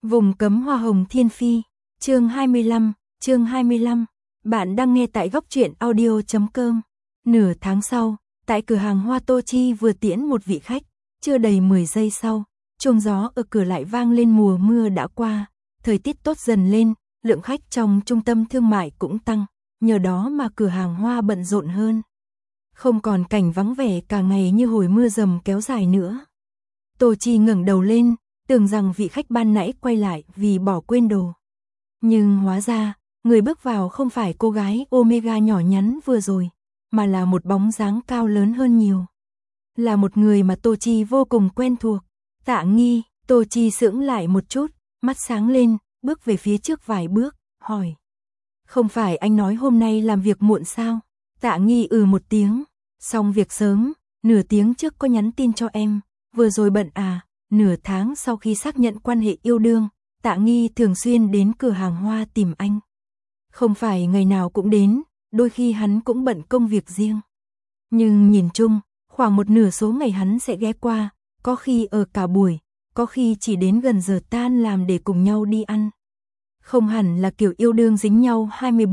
Vùng cấm hoa hồng thiên phi, chương 25, bạn đang nghe tại góc truyện audio.com. Nửa tháng sau, tại cửa hàng hoa Tô Chi vừa tiễn một vị khách, chưa đầy 10 giây sau, chuông gió ở cửa lại vang lên. Mùa mưa đã qua, thời tiết tốt dần lên, lượng khách trong trung tâm thương mại cũng tăng, nhờ đó mà cửa hàng hoa bận rộn hơn. Không còn cảnh vắng vẻ cả ngày như hồi mưa dầm kéo dài nữa. Tô Chi ngẩng đầu lên, tưởng rằng vị khách ban nãy quay lại vì bỏ quên đồ. Nhưng hóa ra, người bước vào không phải cô gái Omega nhỏ nhắn vừa rồi, mà là một bóng dáng cao lớn hơn nhiều. Là một người mà Tô Chi vô cùng quen thuộc. Tạ Nghi. Tô Chi sững lại một chút, mắt sáng lên, bước về phía trước vài bước, hỏi. Không phải anh nói hôm nay làm việc muộn sao? Tạ Nghi một tiếng, xong việc sớm, nửa tiếng trước có nhắn tin cho em, vừa rồi bận à. Nửa tháng sau khi xác nhận quan hệ yêu đương, Tạ Nghi thường xuyên đến cửa hàng hoa tìm anh. Không phải ngày nào cũng đến, đôi khi hắn cũng bận công việc riêng. Nhưng nhìn chung, khoảng một nửa số ngày hắn sẽ ghé qua, có khi ở cả buổi, có khi chỉ đến gần giờ tan làm để cùng nhau đi ăn. Không hẳn là kiểu yêu đương dính nhau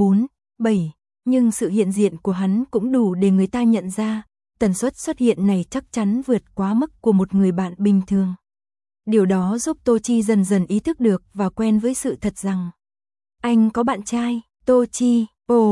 24/7, nhưng sự hiện diện của hắn cũng đủ để người ta nhận ra, tần suất xuất hiện này chắc chắn vượt quá mức của một người bạn bình thường. Điều đó giúp Tô Chi dần dần ý thức được và quen với sự thật rằng anh có bạn trai. Tô Chi,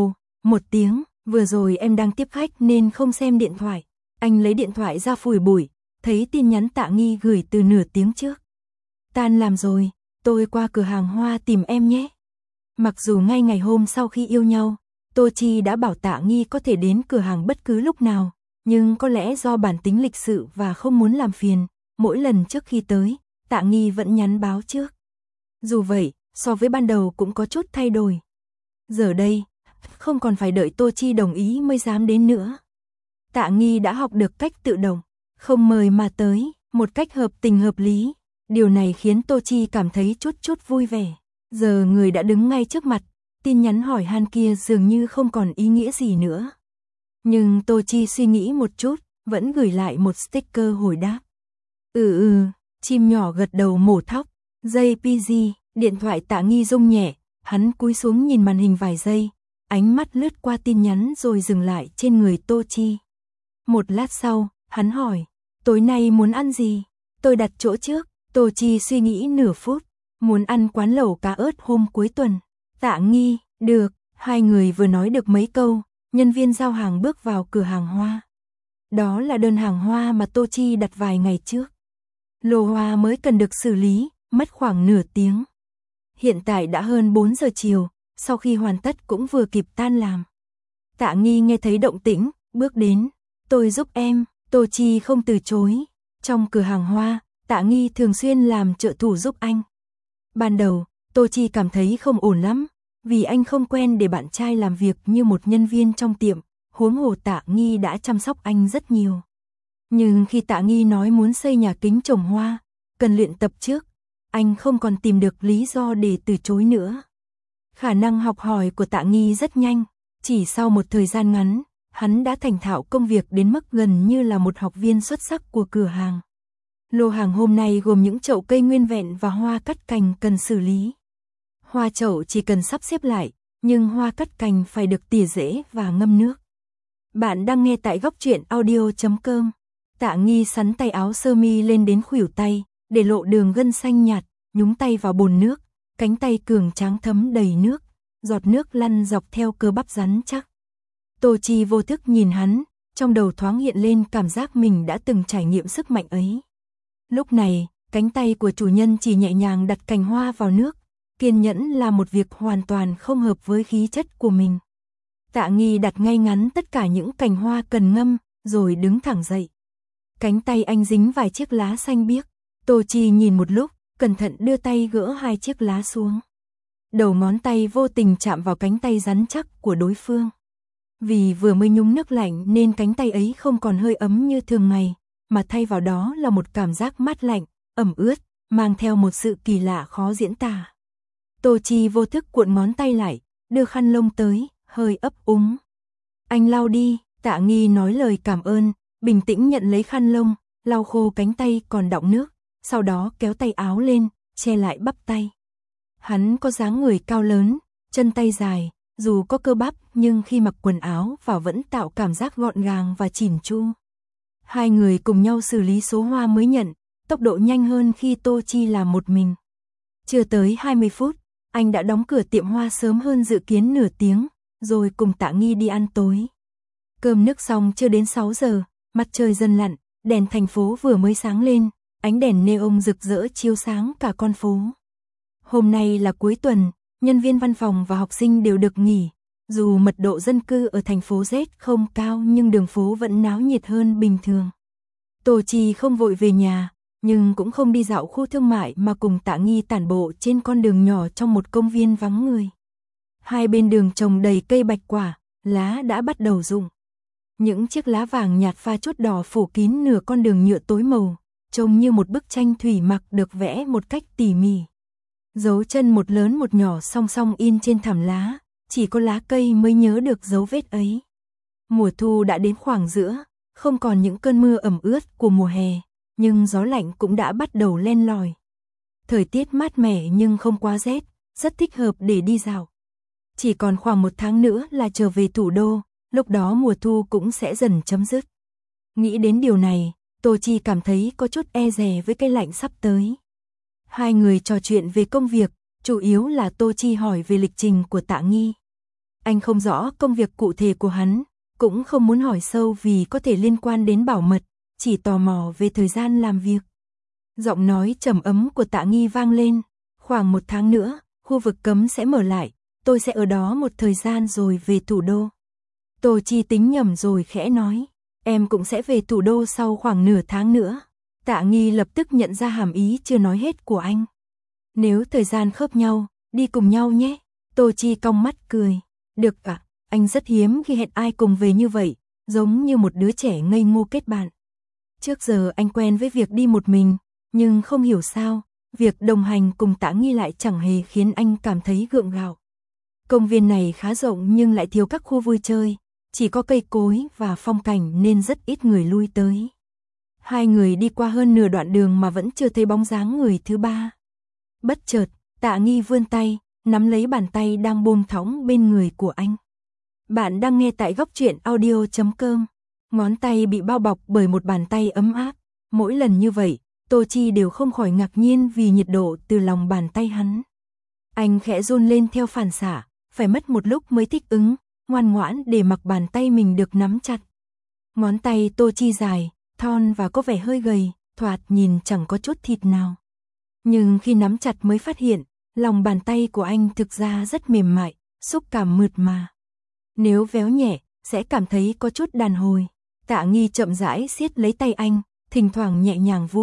một tiếng, vừa rồi em đang tiếp khách nên không xem điện thoại. Anh lấy điện thoại ra phủi bụi, thấy tin nhắn Tạ Nghi gửi từ nửa tiếng trước. Tan làm rồi, tôi qua cửa hàng hoa tìm em nhé. Mặc dù ngay ngày hôm sau khi yêu nhau, Tô Chi đã bảo Tạ Nghi có thể đến cửa hàng bất cứ lúc nào, nhưng có lẽ do bản tính lịch sự và không muốn làm phiền, mỗi lần trước khi tới, Tạ Nghi vẫn nhắn báo trước. Dù vậy, so với ban đầu cũng có chút thay đổi. Giờ đây, không còn phải đợi Tô Chi đồng ý mới dám đến nữa. Tạ Nghi đã học được cách tự động, không mời mà tới, một cách hợp tình hợp lý. Điều này khiến Tô Chi cảm thấy chút vui vẻ. Giờ người đã đứng ngay trước mặt, tin nhắn hỏi han kia dường như không còn ý nghĩa gì nữa. Nhưng Tô Chi suy nghĩ một chút, vẫn gửi lại một sticker hồi đáp. Chim nhỏ gật đầu mổ thóc. JPG, điện thoại Tạ Nghi rung nhẹ, hắn cúi xuống nhìn màn hình vài giây, ánh mắt lướt qua tin nhắn rồi dừng lại trên người Tô Chi. Một lát sau, hắn hỏi, tối nay muốn ăn gì? Tôi đặt chỗ trước. Tô Chi suy nghĩ nửa phút, muốn ăn quán lẩu cá ớt hôm cuối tuần. Tạ Nghi, được. Hai người vừa nói được mấy câu, nhân viên giao hàng bước vào cửa hàng hoa. Đó là đơn hàng hoa mà Tô Chi đặt vài ngày trước. Lô hoa mới cần được xử lý, mất khoảng nửa tiếng. Hiện tại đã hơn 4 giờ chiều, sau khi hoàn tất cũng vừa kịp tan làm. Tạ Nghi nghe thấy động tĩnh, bước đến. Tôi giúp em. Tô Chi không từ chối. Trong cửa hàng hoa, Tạ Nghi thường xuyên làm trợ thủ giúp anh. Ban đầu, Tô Chi cảm thấy không ổn lắm, vì anh không quen để bạn trai làm việc như một nhân viên trong tiệm, huống hồ Tạ Nghi đã chăm sóc anh rất nhiều. Nhưng khi Tạ Nghi nói muốn xây nhà kính trồng hoa, cần luyện tập trước, anh không còn tìm được lý do để từ chối nữa. Khả năng học hỏi của Tạ Nghi rất nhanh, chỉ sau một thời gian ngắn, hắn đã thành thạo công việc đến mức gần như là một học viên xuất sắc của cửa hàng. Lô hàng hôm nay gồm những chậu cây nguyên vẹn và hoa cắt cành cần xử lý. Hoa chậu chỉ cần sắp xếp lại, nhưng hoa cắt cành phải được tỉa rễ và ngâm nước. Bạn đang nghe tại góc truyện audio.com. Tạ Nghi sắn tay áo sơ mi lên đến khuỷu tay, để lộ đường gân xanh nhạt, nhúng tay vào bồn nước, cánh tay cường tráng thấm đầy nước, giọt nước lăn dọc theo cơ bắp rắn chắc. Tô Chi vô thức nhìn hắn, trong đầu thoáng hiện lên cảm giác mình đã từng trải nghiệm sức mạnh ấy. Lúc này, cánh tay của chủ nhân chỉ nhẹ nhàng đặt cành hoa vào nước, kiên nhẫn là một việc hoàn toàn không hợp với khí chất của mình. Tạ Nghi đặt ngay ngắn tất cả những cành hoa cần ngâm, rồi đứng thẳng dậy. Cánh tay anh dính vài chiếc lá xanh biếc. Tô Chi nhìn một lúc, cẩn thận đưa tay gỡ hai chiếc lá xuống. Đầu ngón tay vô tình chạm vào cánh tay rắn chắc của đối phương. Vì vừa mới nhúng nước lạnh nên cánh tay ấy không còn hơi ấm như thường ngày, mà thay vào đó là một cảm giác mát lạnh, ẩm ướt, mang theo một sự kỳ lạ khó diễn tả. Tô Chi vô thức cuộn ngón tay lại, đưa khăn lông tới, hơi ấp úng. Anh lau đi. Tạ Nghi nói lời cảm ơn, bình tĩnh nhận lấy khăn lông, lau khô cánh tay còn đọng nước, sau đó kéo tay áo lên, che lại bắp tay. Hắn có dáng người cao lớn, chân tay dài, dù có cơ bắp nhưng khi mặc quần áo vào vẫn tạo cảm giác gọn gàng và chỉn chu. Hai người cùng nhau xử lý số hoa mới nhận, tốc độ nhanh hơn khi Tô Chi làm một mình. Chưa tới 20 phút, anh đã đóng cửa tiệm hoa sớm hơn dự kiến nửa tiếng, rồi cùng Tạ Nghi đi ăn tối. Cơm nước xong chưa đến 6 giờ, mặt trời dần lặn, đèn thành phố vừa mới sáng lên, ánh đèn neon rực rỡ chiếu sáng cả con phố. Hôm nay là cuối tuần, nhân viên văn phòng và học sinh đều được nghỉ. Dù mật độ dân cư ở thành phố Z không cao nhưng đường phố vẫn náo nhiệt hơn bình thường. Tô Chi không vội về nhà, nhưng cũng không đi dạo khu thương mại mà cùng Tạ Nghi tản bộ trên con đường nhỏ trong một công viên vắng người. Hai bên đường trồng đầy cây bạch quả, lá đã bắt đầu rụng. Những chiếc lá vàng nhạt pha chút đỏ phủ kín nửa con đường nhựa tối màu, trông như một bức tranh thủy mặc được vẽ một cách tỉ mỉ. Dấu chân một lớn một nhỏ song song in trên thảm lá, chỉ có lá cây mới nhớ được dấu vết ấy. Mùa thu đã đến khoảng giữa, không còn những cơn mưa ẩm ướt của mùa hè, nhưng gió lạnh cũng đã bắt đầu len lỏi. Thời tiết mát mẻ nhưng không quá rét, rất thích hợp để đi dạo. Chỉ còn khoảng 1 tháng nữa là trở về thủ đô, lúc đó mùa thu cũng sẽ dần chấm dứt. Nghĩ đến điều này, Tô Chi cảm thấy có chút e dè với cái lạnh sắp tới. Hai người trò chuyện về công việc, chủ yếu là Tô Chi hỏi về lịch trình của Tạ Nghi. Anh không rõ công việc cụ thể của hắn, cũng không muốn hỏi sâu vì có thể liên quan đến bảo mật, chỉ tò mò về thời gian làm việc. Giọng nói trầm ấm của Tạ Nghi vang lên, khoảng 1 tháng nữa, khu vực cấm sẽ mở lại, tôi sẽ ở đó một thời gian rồi về thủ đô. Tô Chi tính nhầm rồi khẽ nói, em cũng sẽ về thủ đô sau khoảng nửa tháng nữa. Tạ Nghi lập tức nhận ra hàm ý chưa nói hết của anh. Nếu thời gian khớp nhau, đi cùng nhau nhé. Tô Chi cong mắt cười. Được ạ, anh rất hiếm khi hẹn ai cùng về như vậy, giống như một đứa trẻ ngây ngô kết bạn. Trước giờ anh quen với việc đi một mình, nhưng không hiểu sao, việc đồng hành cùng Tạ Nghi lại chẳng hề khiến anh cảm thấy gượng gạo. Công viên này khá rộng nhưng lại thiếu các khu vui chơi, chỉ có cây cối và phong cảnh nên rất ít người lui tới. Hai người đi qua hơn nửa đoạn đường mà vẫn chưa thấy bóng dáng người thứ ba. Bất chợt, Tạ Nghi vươn tay, nắm lấy bàn tay đang buông thõng bên người của anh. Bạn đang nghe tại góc truyện audio.com. Ngón tay bị bao bọc bởi một bàn tay ấm áp. Mỗi lần như vậy, Tô Chi đều không khỏi ngạc nhiên vì nhiệt độ từ lòng bàn tay hắn. Anh khẽ run lên theo phản xạ, phải mất một lúc mới thích ứng, ngoan ngoãn để mặc bàn tay mình được nắm chặt. Ngón tay Tô Chi dài, thon và có vẻ hơi gầy, thoạt nhìn chẳng có chút thịt nào. Nhưng khi nắm chặt mới phát hiện, lòng bàn tay của anh thực ra rất mềm mại, xúc cảm mượt mà. Nếu véo nhẹ, sẽ cảm thấy có chút đàn hồi. Tạ Nghi chậm rãi siết lấy tay anh, thỉnh thoảng nhẹ nhàng vu.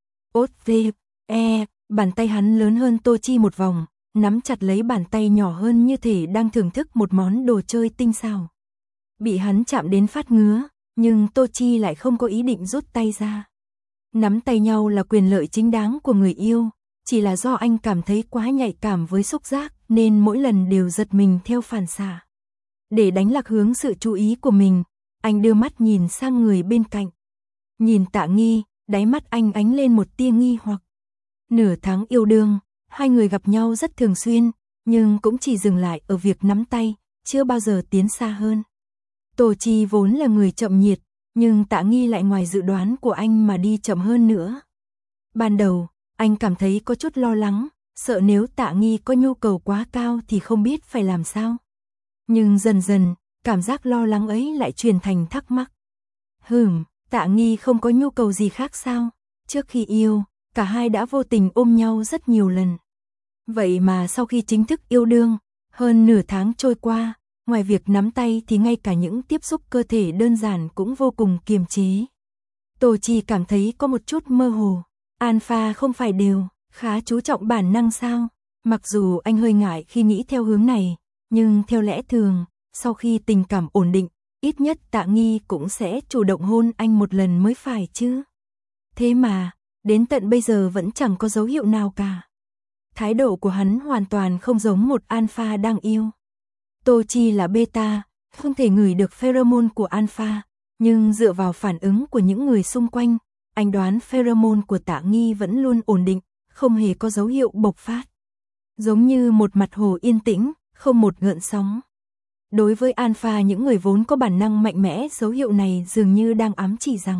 Bàn tay hắn lớn hơn Tô Chi một vòng, nắm chặt lấy bàn tay nhỏ hơn như thể đang thưởng thức một món đồ chơi tinh xảo. Bị hắn chạm đến phát ngứa, nhưng Tô Chi lại không có ý định rút tay ra. Nắm tay nhau là quyền lợi chính đáng của người yêu, chỉ là do anh cảm thấy quá nhạy cảm với xúc giác nên mỗi lần đều giật mình theo phản xạ. Để đánh lạc hướng sự chú ý của mình, anh đưa mắt nhìn sang người bên cạnh. Nhìn Tạ Nghi, đáy mắt anh ánh lên một tia nghi hoặc. Nửa tháng yêu đương, hai người gặp nhau rất thường xuyên, nhưng cũng chỉ dừng lại ở việc nắm tay, chưa bao giờ tiến xa hơn. Tô Chi vốn là người chậm nhiệt, nhưng Tạ Nghi lại ngoài dự đoán của anh mà đi chậm hơn nữa. Ban đầu, anh cảm thấy có chút lo lắng, sợ nếu Tạ Nghi có nhu cầu quá cao thì không biết phải làm sao. Nhưng dần dần, cảm giác lo lắng ấy lại chuyển thành thắc mắc. Tạ Nghi không có nhu cầu gì khác sao? Trước khi yêu, cả hai đã vô tình ôm nhau rất nhiều lần. Vậy mà sau khi chính thức yêu đương, hơn nửa tháng trôi qua, ngoài việc nắm tay thì ngay cả những tiếp xúc cơ thể đơn giản cũng vô cùng kiềm chế. Tô Chi cảm thấy có một chút mơ hồ. Alpha không phải đều khá chú trọng bản năng sao? Mặc dù anh hơi ngại khi nghĩ theo hướng này, nhưng theo lẽ thường, sau khi tình cảm ổn định, ít nhất Tạ Nghi cũng sẽ chủ động hôn anh một lần mới phải chứ. Thế mà, đến tận bây giờ vẫn chẳng có dấu hiệu nào cả. Thái độ của hắn hoàn toàn không giống một alpha đang yêu. Tô Chi là beta, không thể ngửi được pheromone của alpha, nhưng dựa vào phản ứng của những người xung quanh, anh đoán pheromone của Tạ Nghi vẫn luôn ổn định, không hề có dấu hiệu bộc phát. Giống như một mặt hồ yên tĩnh, không một gợn sóng. Đối với Alpha những người vốn có bản năng mạnh mẽ, dấu hiệu này dường như đang ám chỉ rằng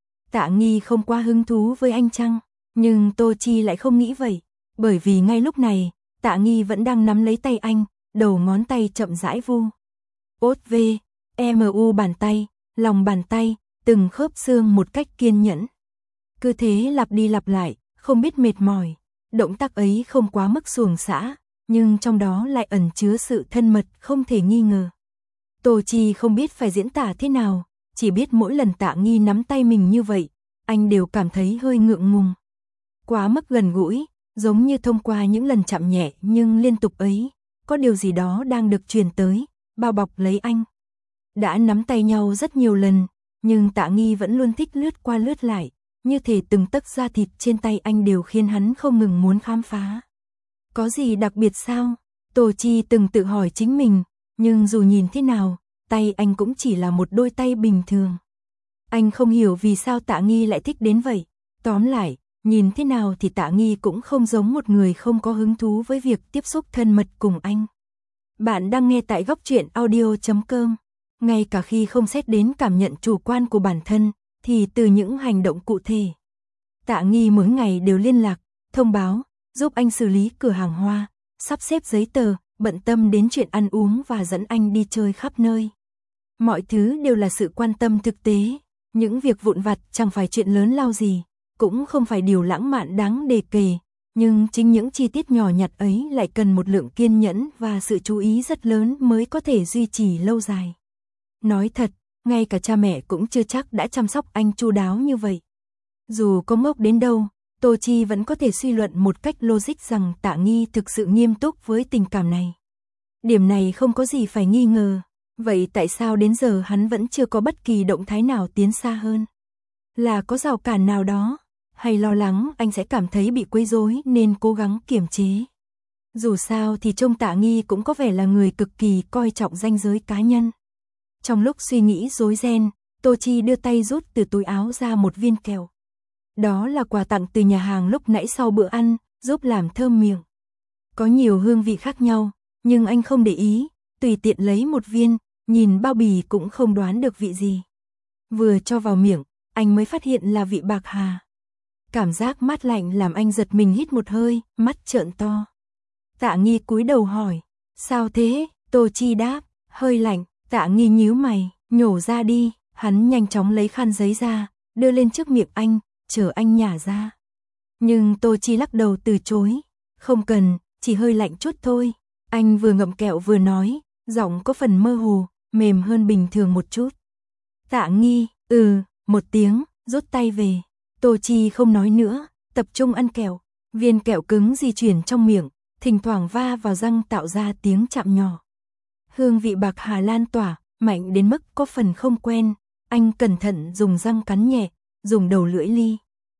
Tạ Nghi không quá hứng thú với anh chăng? Nhưng Tô Chi lại không nghĩ vậy, bởi vì ngay lúc này, Tạ Nghi vẫn đang nắm lấy tay anh, đầu ngón tay chậm rãi vu. Ốt V, MU bàn tay, lòng bàn tay, từng khớp xương một cách kiên nhẫn. Cứ thế lặp đi lặp lại, không biết mệt mỏi. Động tác ấy không quá mức xuồng xã, nhưng trong đó lại ẩn chứa sự thân mật không thể nghi ngờ. Tô Chi không biết phải diễn tả thế nào, chỉ biết mỗi lần Tạ Nghi nắm tay mình như vậy, anh đều cảm thấy hơi ngượng ngùng. Quá mức gần gũi, giống như thông qua những lần chạm nhẹ nhưng liên tục ấy, có điều gì đó đang được truyền tới, bao bọc lấy anh. Đã nắm tay nhau rất nhiều lần, nhưng Tạ Nghi vẫn luôn thích lướt qua lướt lại, như thể từng tấc da thịt trên tay anh đều khiến hắn không ngừng muốn khám phá. Có gì đặc biệt sao? Tô Chi từng tự hỏi chính mình, nhưng dù nhìn thế nào, tay anh cũng chỉ là một đôi tay bình thường. Anh không hiểu vì sao Tạ Nghi lại thích đến vậy. Tóm lại, nhìn thế nào thì Tạ Nghi cũng không giống một người không có hứng thú với việc tiếp xúc thân mật cùng anh. Bạn đang nghe tại Góc Truyện Audio.com. Ngay cả khi không xét đến cảm nhận chủ quan của bản thân, thì từ những hành động cụ thể, Tạ Nghi mỗi ngày đều liên lạc, thông báo, giúp anh xử lý cửa hàng hoa, sắp xếp giấy tờ, bận tâm đến chuyện ăn uống và dẫn anh đi chơi khắp nơi. Mọi thứ đều là sự quan tâm thực tế, những việc vụn vặt chẳng phải chuyện lớn lao gì, cũng không phải điều lãng mạn đáng đề kể, nhưng chính những chi tiết nhỏ nhặt ấy lại cần một lượng kiên nhẫn và sự chú ý rất lớn mới có thể duy trì lâu dài. Nói thật, ngay cả cha mẹ cũng chưa chắc đã chăm sóc anh chu đáo như vậy. Dù có ngốc đến đâu, Tô Chi vẫn có thể suy luận một cách logic rằng Tạ Nghi thực sự nghiêm túc với tình cảm này. Điểm này không có gì phải nghi ngờ. Vậy tại sao đến giờ hắn vẫn chưa có bất kỳ động thái nào tiến xa hơn? Là có rào cản nào đó? Hay lo lắng anh sẽ cảm thấy bị quấy rối nên cố gắng kiềm chế? Dù sao thì trông Tạ Nghi cũng có vẻ là người cực kỳ coi trọng ranh giới cá nhân. Trong lúc suy nghĩ rối ren, Tô Chi đưa tay rút từ túi áo ra một viên kẹo. Đó là quà tặng từ nhà hàng lúc nãy sau bữa ăn, giúp làm thơm miệng. Có nhiều hương vị khác nhau, nhưng anh không để ý, tùy tiện lấy một viên, nhìn bao bì cũng không đoán được vị gì. Vừa cho vào miệng, anh mới phát hiện là vị bạc hà. Cảm giác mát lạnh làm anh giật mình hít một hơi, mắt trợn to. Tạ Nghi cúi đầu hỏi, sao thế? Tô Chi đáp, hơi lạnh. Tạ Nghi nhíu mày, nhổ ra đi. Hắn nhanh chóng lấy khăn giấy ra, đưa lên trước miệng anh, chờ anh nhả ra. Nhưng Tô Chi lắc đầu từ chối, không cần, chỉ hơi lạnh chút thôi. Anh vừa ngậm kẹo vừa nói, giọng có phần mơ hồ, mềm hơn bình thường một chút. Tạ Nghi, một tiếng, rút tay về. Tô Chi không nói nữa, tập trung ăn kẹo. Viên kẹo cứng di chuyển trong miệng, thỉnh thoảng va vào răng tạo ra tiếng chạm nhỏ. Hương vị bạc hà lan tỏa, mạnh đến mức có phần không quen. Anh cẩn thận dùng răng cắn nhẹ, dùng đầu lưỡi li.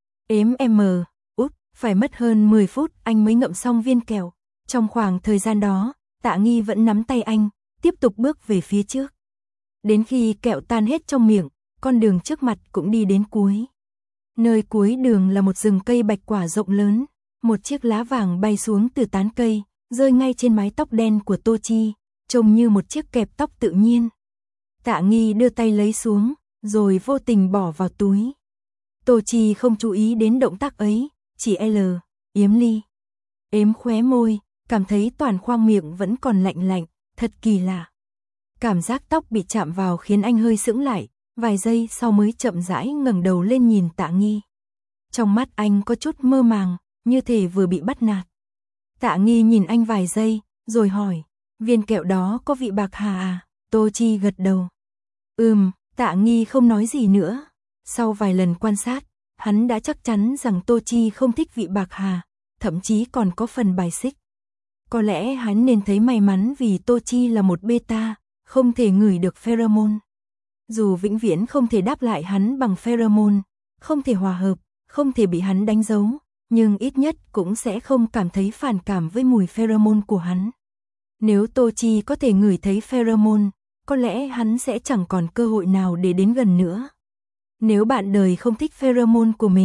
Phải mất hơn 10 phút anh mới ngậm xong viên kẹo. Trong khoảng thời gian đó, Tạ Nghi vẫn nắm tay anh, tiếp tục bước về phía trước. Đến khi kẹo tan hết trong miệng, con đường trước mặt cũng đi đến cuối. Nơi cuối đường là một rừng cây bạch quả rộng lớn. Một chiếc lá vàng bay xuống từ tán cây, rơi ngay trên mái tóc đen của Tô Chi, trông như một chiếc kẹp tóc tự nhiên. Tạ Nghi đưa tay lấy xuống, rồi vô tình bỏ vào túi. Tô Chi không chú ý đến động tác ấy, chỉ yếm ly. Ếm khóe môi, cảm thấy toàn khoang miệng vẫn còn lạnh lạnh, thật kỳ lạ. Cảm giác tóc bị chạm vào khiến anh hơi sững lại, vài giây sau mới chậm rãi ngẩng đầu lên nhìn Tạ Nghi. Trong mắt anh có chút mơ màng, như thể vừa bị bắt nạt. Tạ Nghi nhìn anh vài giây, rồi hỏi, viên kẹo đó có vị bạc hà à? Tô Chi gật đầu. Tạ Nghi không nói gì nữa. Sau vài lần quan sát, hắn đã chắc chắn rằng Tô Chi không thích vị bạc hà, thậm chí còn có phần bài xích. Có lẽ hắn nên thấy may mắn vì Tô Chi là một beta, không thể ngửi được pheromone. Dù vĩnh viễn không thể đáp lại hắn bằng pheromone, không thể hòa hợp, không thể bị hắn đánh dấu, nhưng ít nhất cũng sẽ không cảm thấy phản cảm với mùi pheromone của hắn. Nếu Tô Chi có thể ngửi thấy pheromone, có lẽ hắn sẽ chẳng còn cơ hội nào để đến gần nữa. Nếu bạn đời không thích pheromone của mình,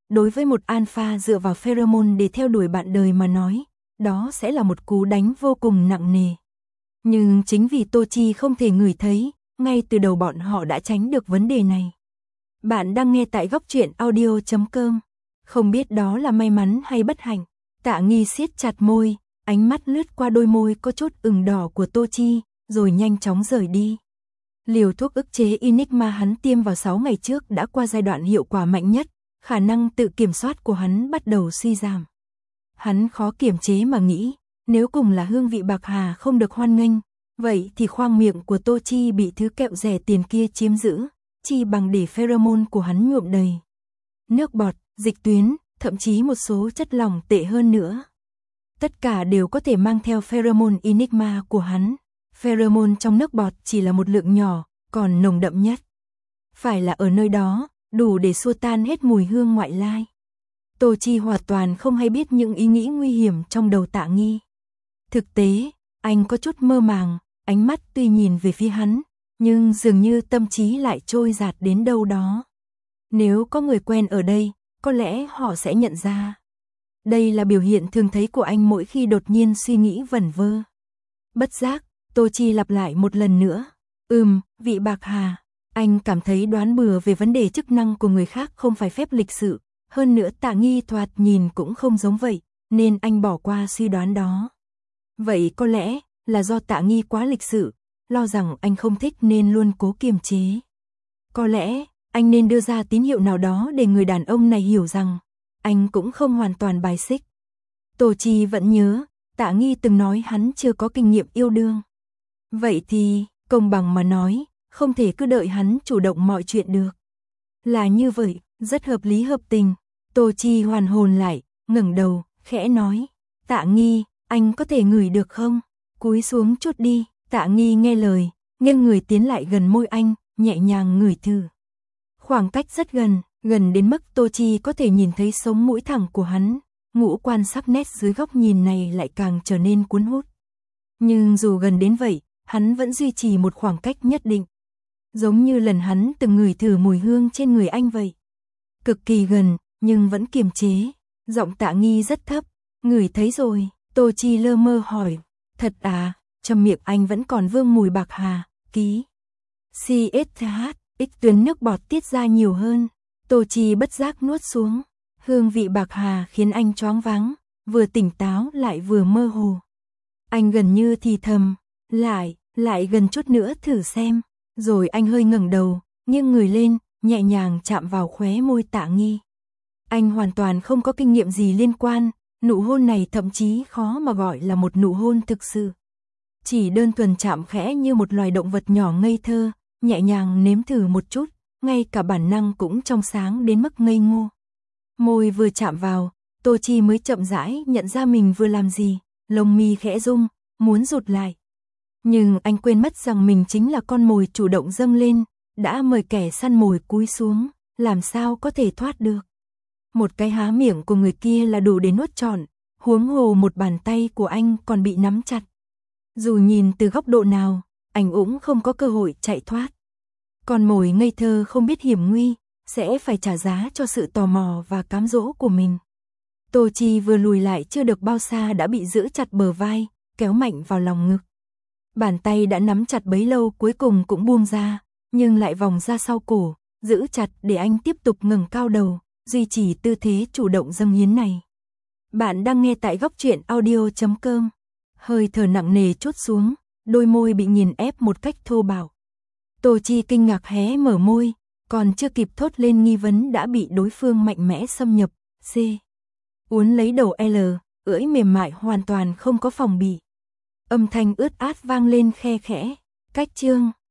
đối với một alpha dựa vào pheromone để theo đuổi bạn đời mà nói, đó sẽ là một cú đánh vô cùng nặng nề. Nhưng chính vì Tô Chi không thể ngửi thấy, ngay từ đầu bọn họ đã tránh được vấn đề này. Bạn đang nghe tại góc truyện audio.com. Không biết đó là may mắn hay bất hạnh. Tạ Nghi siết chặt môi, ánh mắt lướt qua đôi môi có chút ửng đỏ của Tô Chi, rồi nhanh chóng rời đi. Liều thuốc ức chế Enigma hắn tiêm vào 6 ngày trước đã qua giai đoạn hiệu quả mạnh nhất, khả năng tự kiểm soát của hắn bắt đầu suy giảm. Hắn khó kiềm chế mà nghĩ, nếu cùng là hương vị bạc hà không được hoan nghênh, vậy thì khoang miệng của Tô Chi bị thứ kẹo rẻ tiền kia chiếm giữ, chi bằng để pheromone của hắn nhuộm đầy. Nước bọt, dịch tuyến, thậm chí một số chất lỏng tệ hơn nữa. Tất cả đều có thể mang theo pheromone Enigma của hắn. Pheromone trong nước bọt chỉ là một lượng nhỏ, còn nồng đậm nhất. Phải là ở nơi đó, đủ để xua tan hết mùi hương ngoại lai. Tô Chi hoàn toàn không hay biết những ý nghĩ nguy hiểm trong đầu Tạ Nghi. Thực tế, anh có chút mơ màng, ánh mắt tuy nhìn về phía hắn, nhưng dường như tâm trí lại trôi dạt đến đâu đó. Nếu có người quen ở đây, có lẽ họ sẽ nhận ra. Đây là biểu hiện thường thấy của anh mỗi khi đột nhiên suy nghĩ vẩn vơ. Bất giác, Tô Chi lặp lại một lần nữa. Vị bạc hà. Anh cảm thấy đoán bừa về vấn đề chức năng của người khác không phải phép lịch sự. Hơn nữa Tạ Nghi thoạt nhìn cũng không giống vậy, nên anh bỏ qua suy đoán đó. Vậy có lẽ là do Tạ Nghi quá lịch sự, lo rằng anh không thích nên luôn cố kiềm chế. Có lẽ anh nên đưa ra tín hiệu nào đó để người đàn ông này hiểu rằng anh cũng không hoàn toàn bài xích. Tô Chi vẫn nhớ, Tạ Nghi từng nói hắn chưa có kinh nghiệm yêu đương. Vậy thì, công bằng mà nói, không thể cứ đợi hắn chủ động mọi chuyện được. Là như vậy, rất hợp lý hợp tình. Tô Chi hoàn hồn lại, ngẩng đầu, khẽ nói. Tạ Nghi, anh có thể ngửi được không? Cúi xuống chút đi. Tạ Nghi nghe lời, nghiêng người tiến lại gần môi anh, nhẹ nhàng ngửi thử. Khoảng cách rất gần, gần đến mức Tô Chi có thể nhìn thấy sống mũi thẳng của hắn. Ngũ quan sắc nét dưới góc nhìn này lại càng trở nên cuốn hút. Nhưng dù gần đến vậy, hắn vẫn duy trì một khoảng cách nhất định. Giống như lần hắn từng ngửi thử mùi hương trên người anh vậy. Cực kỳ gần, nhưng vẫn kiềm chế. Giọng Tạ Nghi rất thấp. Ngửi thấy rồi, Tô Chi lơ mơ hỏi. Thật à, trong miệng anh vẫn còn vương mùi bạc hà, ký. CSH, X tuyến nước bọt tiết ra nhiều hơn. Tô Chi bất giác nuốt xuống. Hương vị bạc hà khiến anh choáng váng, vừa tỉnh táo lại vừa mơ hồ. Anh gần như thì thầm, lại gần chút nữa thử xem. Rồi anh hơi ngẩng đầu, nghiêng người lên, nhẹ nhàng chạm vào khóe môi Tạ Nghi. Anh hoàn toàn không có kinh nghiệm gì liên quan, nụ hôn này thậm chí khó mà gọi là một nụ hôn thực sự. Chỉ đơn thuần chạm khẽ như một loài động vật nhỏ ngây thơ, nhẹ nhàng nếm thử một chút, ngay cả bản năng cũng trong sáng đến mức ngây ngô. Môi vừa chạm vào, Tô Chi mới chậm rãi nhận ra mình vừa làm gì, lông mi khẽ rung, muốn rụt lại. Nhưng anh quên mất rằng mình chính là con mồi chủ động dâng lên, đã mời kẻ săn mồi cúi xuống, làm sao có thể thoát được. Một cái há miệng của người kia là đủ để nuốt trọn, huống hồ một bàn tay của anh còn bị nắm chặt. Dù nhìn từ góc độ nào, anh cũng không có cơ hội chạy thoát. Con mồi ngây thơ không biết hiểm nguy, sẽ phải trả giá cho sự tò mò và cám dỗ của mình. Tô Chi vừa lùi lại chưa được bao xa đã bị giữ chặt bờ vai, kéo mạnh vào lòng ngực. Bàn tay đã nắm chặt bấy lâu cuối cùng cũng buông ra, nhưng lại vòng ra sau cổ, giữ chặt để anh tiếp tục ngẩng cao đầu, duy trì tư thế chủ động dâng hiến này. Bạn đang nghe tại góc truyện audio.com. Hơi thở nặng nề trút xuống, đôi môi bị nghiền ép một cách thô bạo. Tô Chi kinh ngạc hé mở môi, còn chưa kịp thốt lên nghi vấn đã bị đối phương mạnh mẽ xâm nhập. C. Uốn lấy đầu L, ưỡi mềm mại hoàn toàn không có phòng bị. Âm thanh ướt át vang lên khe khẽ. Cách chương.